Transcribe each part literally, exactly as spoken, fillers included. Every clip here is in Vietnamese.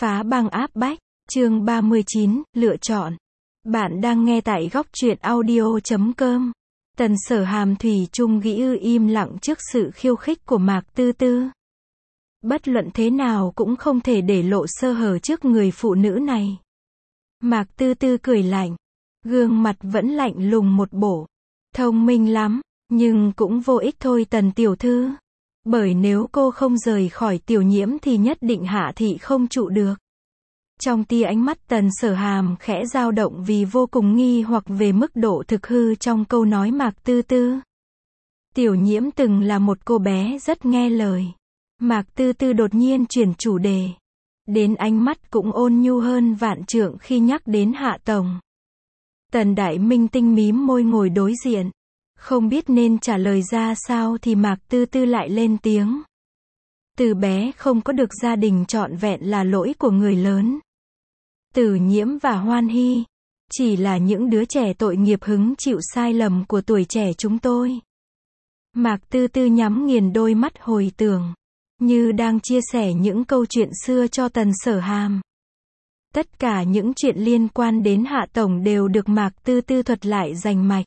Phá băng áp bách, chương ba mươi chín, lựa chọn. Bạn đang nghe tại góc truyện audio chấm com. Tần Sở Hàm thủy chung gĩ ư im lặng trước sự khiêu khích của Mạc Tư Tư. Bất luận thế nào cũng không thể để lộ sơ hở trước người phụ nữ này. Mạc Tư Tư cười lạnh, gương mặt vẫn lạnh lùng một bộ. Thông minh lắm, nhưng cũng vô ích thôi Tần tiểu thư. Bởi nếu cô không rời khỏi Tiểu Nhiễm thì nhất định Hạ thị không trụ được. Trong tia ánh mắt Tần Sở Hàm khẽ dao động vì vô cùng nghi hoặc về mức độ thực hư trong câu nói Mạc Tư Tư. Tiểu Nhiễm từng là một cô bé rất nghe lời. Mạc Tư Tư đột nhiên chuyển chủ đề. Đến ánh mắt cũng ôn nhu hơn vạn trượng khi nhắc đến Hạ tổng. Tần Đại Minh tinh mím môi ngồi đối diện. Không biết nên trả lời ra sao thì Mạc Tư Tư lại lên tiếng. Từ bé không có được gia đình trọn vẹn là lỗi của người lớn. Tử Nhiễm và Hoan Hy chỉ là những đứa trẻ tội nghiệp hứng chịu sai lầm của tuổi trẻ chúng tôi. Mạc Tư Tư nhắm nghiền đôi mắt hồi tưởng, như đang chia sẻ những câu chuyện xưa cho Tần Sở Hàm. Tất cả những chuyện liên quan đến Hạ tổng đều được Mạc Tư Tư thuật lại rành mạch.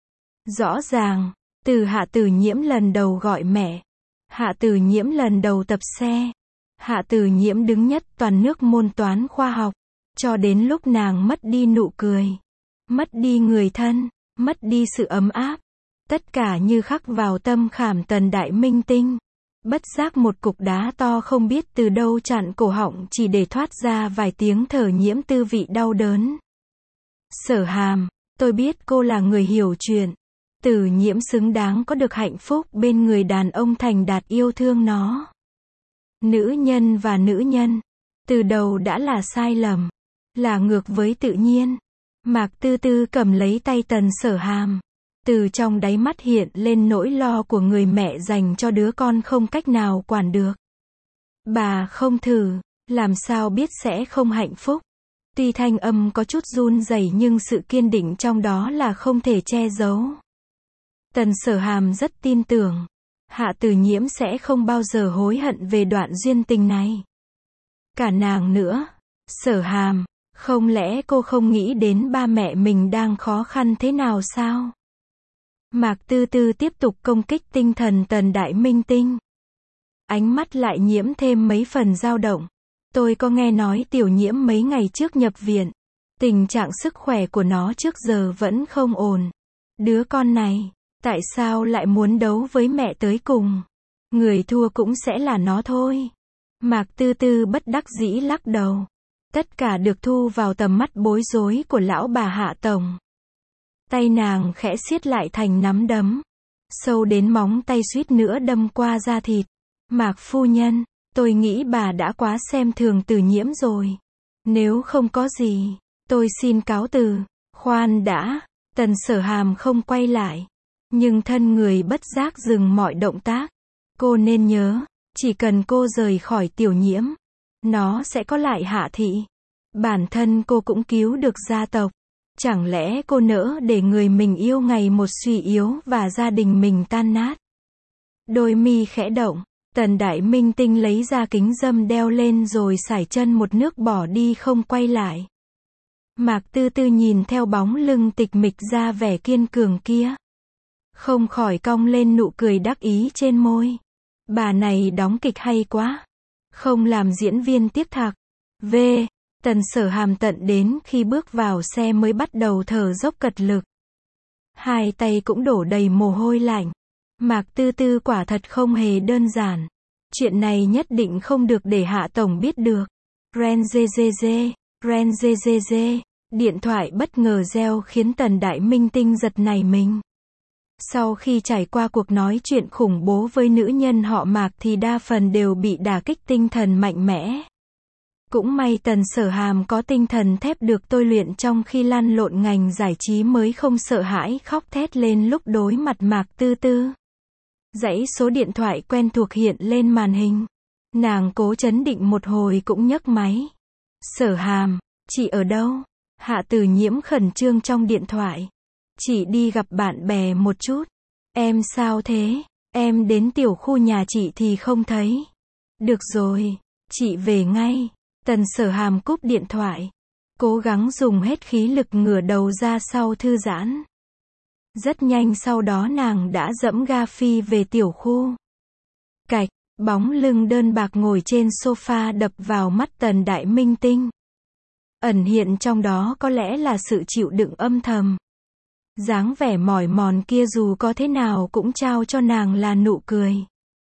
Rõ ràng, từ Hạ Tử Nhiễm lần đầu gọi mẹ, Hạ Tử Nhiễm lần đầu tập xe, Hạ Tử Nhiễm đứng nhất toàn nước môn toán khoa học, cho đến lúc nàng mất đi nụ cười, mất đi người thân, mất đi sự ấm áp. Tất cả như khắc vào tâm khảm Tần Đại Minh tinh. Bất giác một cục đá to không biết từ đâu chặn cổ họng chỉ để thoát ra vài tiếng thở nhiễm tư vị đau đớn. Sở Hàm, tôi biết cô là người hiểu chuyện. Tử Nhiễm xứng đáng có được hạnh phúc bên người đàn ông thành đạt yêu thương nó. Nữ nhân và nữ nhân, từ đầu đã là sai lầm, là ngược với tự nhiên. Mạc Tư Tư cầm lấy tay Tần Sở Hàm. Từ trong đáy mắt hiện lên nỗi lo của người mẹ dành cho đứa con không cách nào quản được. Bà không thử, làm sao biết sẽ không hạnh phúc. Tuy thanh âm có chút run rẩy nhưng sự kiên định trong đó là không thể che giấu. Tần Sở Hàm rất tin tưởng, Hạ Tử Nhiễm sẽ không bao giờ hối hận về đoạn duyên tình này. Cả nàng nữa. Sở Hàm, không lẽ cô không nghĩ đến ba mẹ mình đang khó khăn thế nào sao? Mạc Tư Tư tiếp tục công kích tinh thần Tần Đại Minh tinh. Ánh mắt lại nhiễm thêm mấy phần dao động. Tôi có nghe nói Tiểu Nhiễm mấy ngày trước nhập viện. Tình trạng sức khỏe của nó trước giờ vẫn không ổn. Đứa con này, tại sao lại muốn đấu với mẹ tới cùng? Người thua cũng sẽ là nó thôi. Mạc Tư Tư bất đắc dĩ lắc đầu. Tất cả được thu vào tầm mắt bối rối của lão bà Hạ tổng. Tay nàng khẽ siết lại thành nắm đấm, sâu đến móng tay suýt nữa đâm qua da thịt. Mạc phu nhân, tôi nghĩ bà đã quá xem thường Tử Nhiễm rồi. Nếu không có gì, tôi xin cáo từ. Khoan đã. Tần Sở Hàm không quay lại, nhưng thân người bất giác dừng mọi động tác. Cô nên nhớ, chỉ cần cô rời khỏi Tiểu Nhiễm, nó sẽ có lại Hạ thị. Bản thân cô cũng cứu được gia tộc. Chẳng lẽ cô nỡ để người mình yêu ngày một suy yếu và gia đình mình tan nát? Đôi mi khẽ động, Tần Đại Minh tinh lấy ra kính râm đeo lên rồi sải chân một nước bỏ đi không quay lại. Mạc Tư Tư nhìn theo bóng lưng tịch mịch ra vẻ kiên cường kia, không khỏi cong lên nụ cười đắc ý trên môi. Bà này đóng kịch hay quá, không làm diễn viên tiếc thạc. V. Tần Sở Hàm tận đến khi bước vào xe mới bắt đầu thở dốc cật lực. Hai tay cũng đổ đầy mồ hôi lạnh. Mạc Tư Tư quả thật không hề đơn giản. Chuyện này nhất định không được để Hạ tổng biết được. Ren dê dê dê, ren dê dê dê. Điện thoại bất ngờ reo khiến Tần Đại Minh tinh giật nảy mình. Sau khi trải qua cuộc nói chuyện khủng bố với nữ nhân họ Mạc thì đa phần đều bị đả kích tinh thần mạnh mẽ. Cũng may Tần Sở Hàm có tinh thần thép được tôi luyện trong khi lăn lộn ngành giải trí mới không sợ hãi khóc thét lên lúc đối mặt Mạc Tư Tư. Dãy số điện thoại quen thuộc hiện lên màn hình. Nàng cố trấn định một hồi cũng nhấc máy. Sở Hàm, chị ở đâu? Hạ Tử Nhiễm khẩn trương trong điện thoại. Chị đi gặp bạn bè một chút. Em sao thế? Em đến tiểu khu nhà chị thì không thấy. Được rồi, chị về ngay. Tần Sở Hàm cúp điện thoại, cố gắng dùng hết khí lực ngửa đầu ra sau thư giãn. Rất nhanh sau đó nàng đã dẫm ga phi về tiểu khu. Cạch, bóng lưng đơn bạc ngồi trên sofa đập vào mắt Tần Đại Minh Tinh. Ẩn hiện trong đó có lẽ là sự chịu đựng âm thầm. Dáng vẻ mỏi mòn kia dù có thế nào cũng trao cho nàng là nụ cười.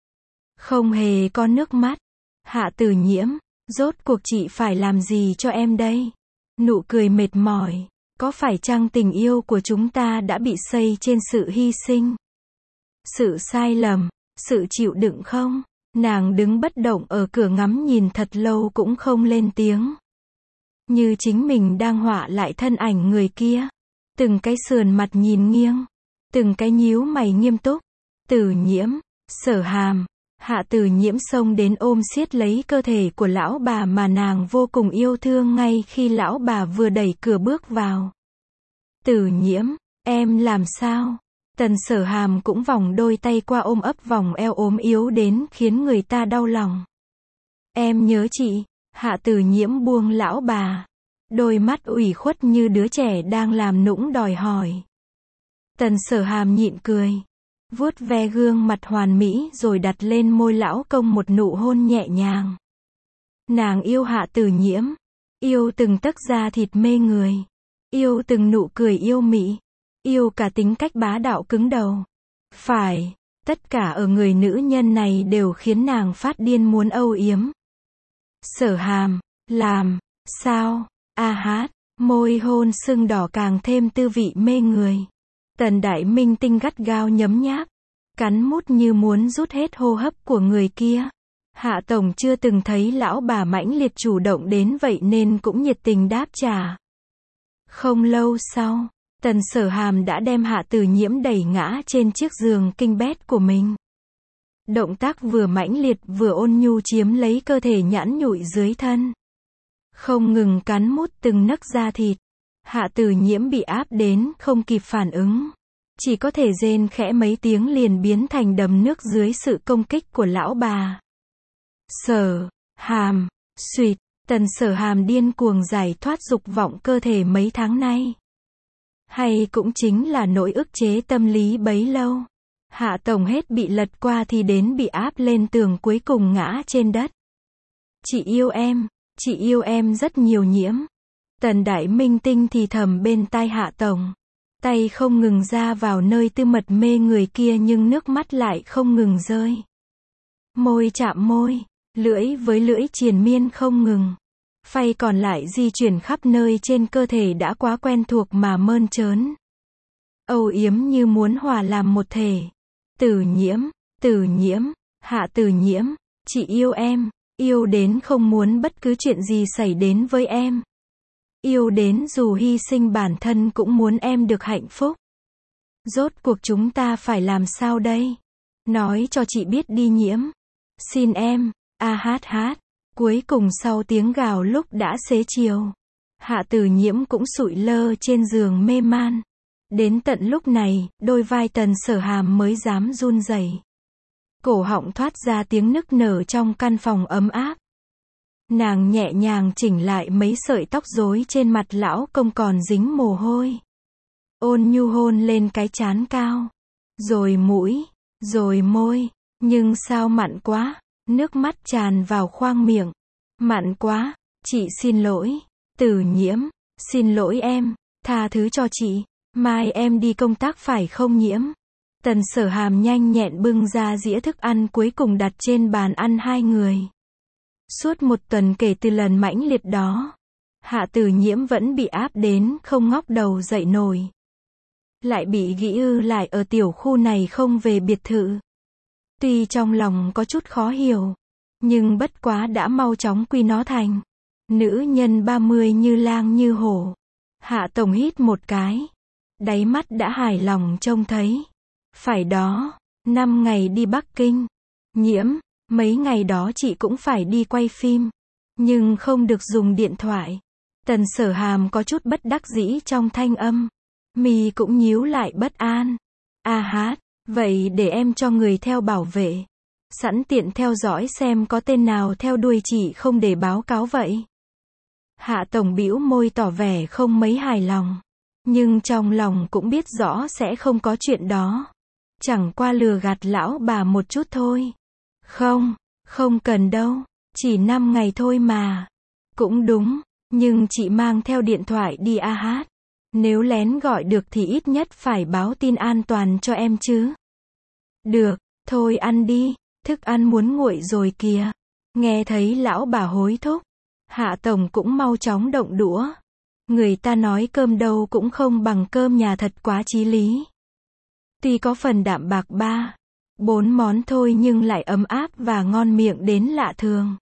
Không hề có nước mắt. Hạ Tử Nhiễm, rốt cuộc chị phải làm gì cho em đây? Nụ cười mệt mỏi. Có phải chăng tình yêu của chúng ta đã bị xây trên sự hy sinh? Sự sai lầm, sự chịu đựng không? Nàng đứng bất động ở cửa ngắm nhìn thật lâu cũng không lên tiếng. Như chính mình đang họa lại thân ảnh người kia. Từng cái sườn mặt nhìn nghiêng. Từng cái nhíu mày nghiêm túc. Tử Nhiễm, Sở Hàm. Hạ Tử Nhiễm xông đến ôm siết lấy cơ thể của lão bà mà nàng vô cùng yêu thương ngay khi lão bà vừa đẩy cửa bước vào. Tử Nhiễm, em làm sao? Tần Sở Hàm cũng vòng đôi tay qua ôm ấp vòng eo ốm yếu đến khiến người ta đau lòng. Em nhớ chị. Hạ Tử Nhiễm buông lão bà. Đôi mắt ủy khuất như đứa trẻ đang làm nũng đòi hỏi. Tần Sở Hàm nhịn cười. Vuốt ve gương mặt hoàn mỹ rồi đặt lên môi lão công một nụ hôn nhẹ nhàng. Nàng yêu Hạ Tử Nhiễm. Yêu từng tấc da thịt mê người. Yêu từng nụ cười yêu mị. Yêu cả tính cách bá đạo cứng đầu. Phải, tất cả ở người nữ nhân này đều khiến nàng phát điên muốn âu yếm. Sở Hàm, làm, sao, a hát, môi hôn sưng đỏ càng thêm tư vị mê người. Tần Đại Minh Tinh gắt gao nhấm nháp, cắn mút như muốn rút hết hô hấp của người kia. Hạ Tổng chưa từng thấy lão bà mãnh liệt chủ động đến vậy nên cũng nhiệt tình đáp trả. Không lâu sau, Tần Sở Hàm đã đem Hạ Tử Nhiễm đẩy ngã trên chiếc giường king bed của mình. Động tác vừa mãnh liệt vừa ôn nhu chiếm lấy cơ thể nhẵn nhụi dưới thân. Không ngừng cắn mút từng nấc da thịt. Hạ Tử Nhiễm bị áp đến không kịp phản ứng. Chỉ có thể rên khẽ mấy tiếng liền biến thành đầm nước dưới sự công kích của lão bà. Sở Hàm, suýt, Tần Sở Hàm điên cuồng giải thoát dục vọng cơ thể mấy tháng nay. Hay cũng chính là nỗi ức chế tâm lý bấy lâu. Hạ Tổng hết bị lật qua thì đến bị áp lên tường cuối cùng ngã trên đất. Chị yêu em, chị yêu em rất nhiều Nhiễm. Tần Đại Minh Tinh thì thầm bên tai Hạ Tổng. Tay không ngừng ra vào nơi tư mật mê người kia nhưng nước mắt lại không ngừng rơi. Môi chạm môi, lưỡi với lưỡi triền miên không ngừng. Phay còn lại di chuyển khắp nơi trên cơ thể đã quá quen thuộc mà mơn trớn. Âu yếm như muốn hòa làm một thể. Tử Nhiễm, Tử Nhiễm, Hạ Tử Nhiễm, chị yêu em, yêu đến không muốn bất cứ chuyện gì xảy đến với em. Yêu đến dù hy sinh bản thân cũng muốn em được hạnh phúc. Rốt cuộc chúng ta phải làm sao đây? Nói cho chị biết đi Nhiễm. Xin em, a hát hát. Cuối cùng sau tiếng gào lúc đã xế chiều. Hạ Tử Nhiễm cũng sụi lơ trên giường mê man. Đến tận lúc này, đôi vai Tần Sở Hàm mới dám run rẩy. Cổ họng thoát ra tiếng nức nở trong căn phòng ấm áp. Nàng nhẹ nhàng chỉnh lại mấy sợi tóc rối trên mặt lão công còn dính mồ hôi. Ôn nhu hôn lên cái trán cao. Rồi mũi, rồi môi. Nhưng sao mặn quá. Nước mắt tràn vào khoang miệng. Mặn quá, chị xin lỗi. Tử Nhiễm, xin lỗi em, tha thứ cho chị. Mai em đi công tác phải không Nhiễm? Tần Sở Hàm nhanh nhẹn bưng ra dĩa thức ăn cuối cùng đặt trên bàn ăn hai người. Suốt một tuần kể từ lần mãnh liệt đó, Hạ Tử Nhiễm vẫn bị áp đến không ngóc đầu dậy nổi. Lại bị ghi ư lại ở tiểu khu này không về biệt thự. Tuy trong lòng có chút khó hiểu, nhưng bất quá đã mau chóng quy nó thành nữ nhân ba mươi như lang như hổ. Hạ Tổng hít một cái, đáy mắt đã hài lòng trông thấy. Phải đó, năm ngày đi Bắc Kinh. Nhiễm, mấy ngày đó chị cũng phải đi quay phim, nhưng không được dùng điện thoại. Tần Sở Hàm có chút bất đắc dĩ trong thanh âm. Mi cũng nhíu lại bất an. A hát, vậy để em cho người theo bảo vệ. Sẵn tiện theo dõi xem có tên nào theo đuôi chị không để báo cáo vậy. Hạ Tổng bĩu môi tỏ vẻ không mấy hài lòng. Nhưng trong lòng cũng biết rõ sẽ không có chuyện đó. Chẳng qua lừa gạt lão bà một chút thôi. Không, không cần đâu. Chỉ năm ngày thôi mà. Cũng đúng, nhưng chị mang theo điện thoại đi a hát. Nếu lén gọi được thì ít nhất phải báo tin an toàn cho em chứ. Được, thôi ăn đi, thức ăn muốn nguội rồi kìa. Nghe thấy lão bà hối thúc, Hạ Tổng cũng mau chóng động đũa. Người ta nói cơm đâu cũng không bằng cơm nhà thật quá chí lý. Tuy có phần đạm bạc ba, bốn món thôi nhưng lại ấm áp và ngon miệng đến lạ thường.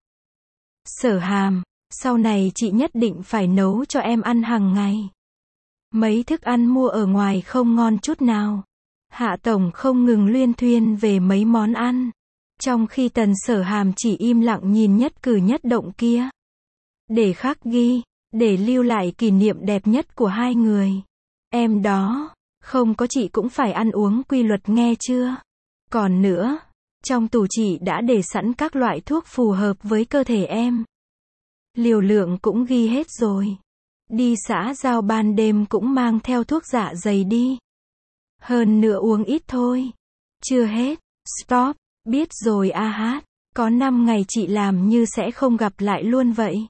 Sở Hàm, sau này chị nhất định phải nấu cho em ăn hàng ngày. Mấy thức ăn mua ở ngoài không ngon chút nào. Hạ Tổng không ngừng luyên thuyên về mấy món ăn. Trong khi Tần Sở Hàm chỉ im lặng nhìn nhất cử nhất động kia. Để khắc ghi, để lưu lại kỷ niệm đẹp nhất của hai người. Em đó, không có chị cũng phải ăn uống quy luật nghe chưa? Còn nữa, trong tủ chị đã để sẵn các loại thuốc phù hợp với cơ thể em. Liều lượng cũng ghi hết rồi. Đi xã giao ban đêm cũng mang theo thuốc dạ dày đi. Hơn nữa uống ít thôi. Chưa hết. Stop. Biết rồi a hát. Có năm ngày chị làm như sẽ không gặp lại luôn vậy.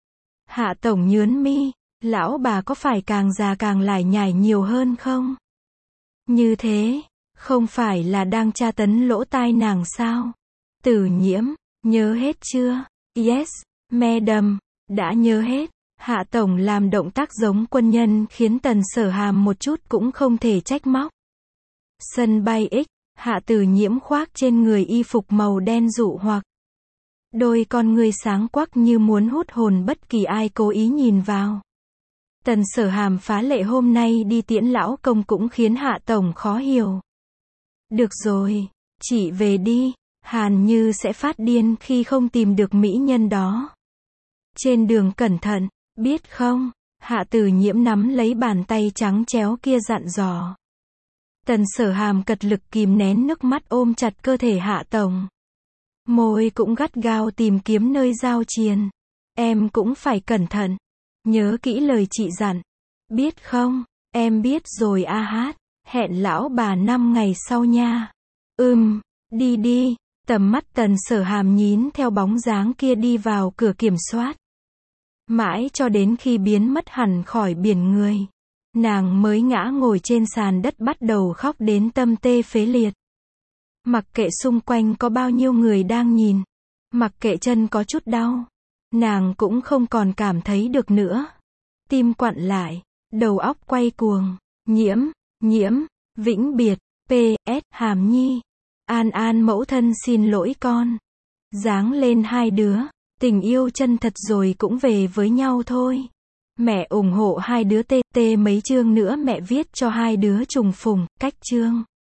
Hạ Tổng nhướn mi. Lão bà có phải càng già càng lải nhải nhiều hơn không? Như thế, không phải là đang tra tấn lỗ tai nàng sao? Tử Nhiễm, nhớ hết chưa? Yes, madam, đã nhớ hết. Hạ Tổng làm động tác giống quân nhân khiến Tần Sở Hàm một chút cũng không thể trách móc. Sân bay X, Hạ Tử Nhiễm khoác trên người y phục màu đen dụ hoặc. Đôi con ngươi sáng quắc như muốn hút hồn bất kỳ ai cố ý nhìn vào. Tần Sở Hàm phá lệ hôm nay đi tiễn lão công cũng khiến Hạ Tổng khó hiểu. Được rồi, chị về đi, Hàn Như sẽ phát điên khi không tìm được mỹ nhân đó. Trên đường cẩn thận, biết không? Hạ Tử Nhiễm nắm lấy bàn tay trắng chéo kia dặn dò. Tần Sở Hàm cật lực kìm nén nước mắt ôm chặt cơ thể Hạ Tổng. Môi cũng gắt gao tìm kiếm nơi giao triền. Em cũng phải cẩn thận. Nhớ kỹ lời chị dặn. Biết không? Em biết rồi a hát. Hẹn lão bà năm ngày sau nha. Ừm, đi đi. Tầm mắt Tần Sở Hàm nhín theo bóng dáng kia đi vào cửa kiểm soát. Mãi cho đến khi biến mất hẳn khỏi biển người. Nàng mới ngã ngồi trên sàn đất bắt đầu khóc đến tâm tê phế liệt. Mặc kệ xung quanh có bao nhiêu người đang nhìn. Mặc kệ chân có chút đau. Nàng cũng không còn cảm thấy được nữa. Tim quặn lại. Đầu óc quay cuồng. Nhiễm, nhiễm, vĩnh biệt, pê ét, Hàm Nhi. An An mẫu thân xin lỗi con. Giáng lên hai đứa. Tình yêu chân thật rồi cũng về với nhau thôi. Mẹ ủng hộ hai đứa tê tê mấy chương nữa mẹ viết cho hai đứa trùng phùng, cách chương.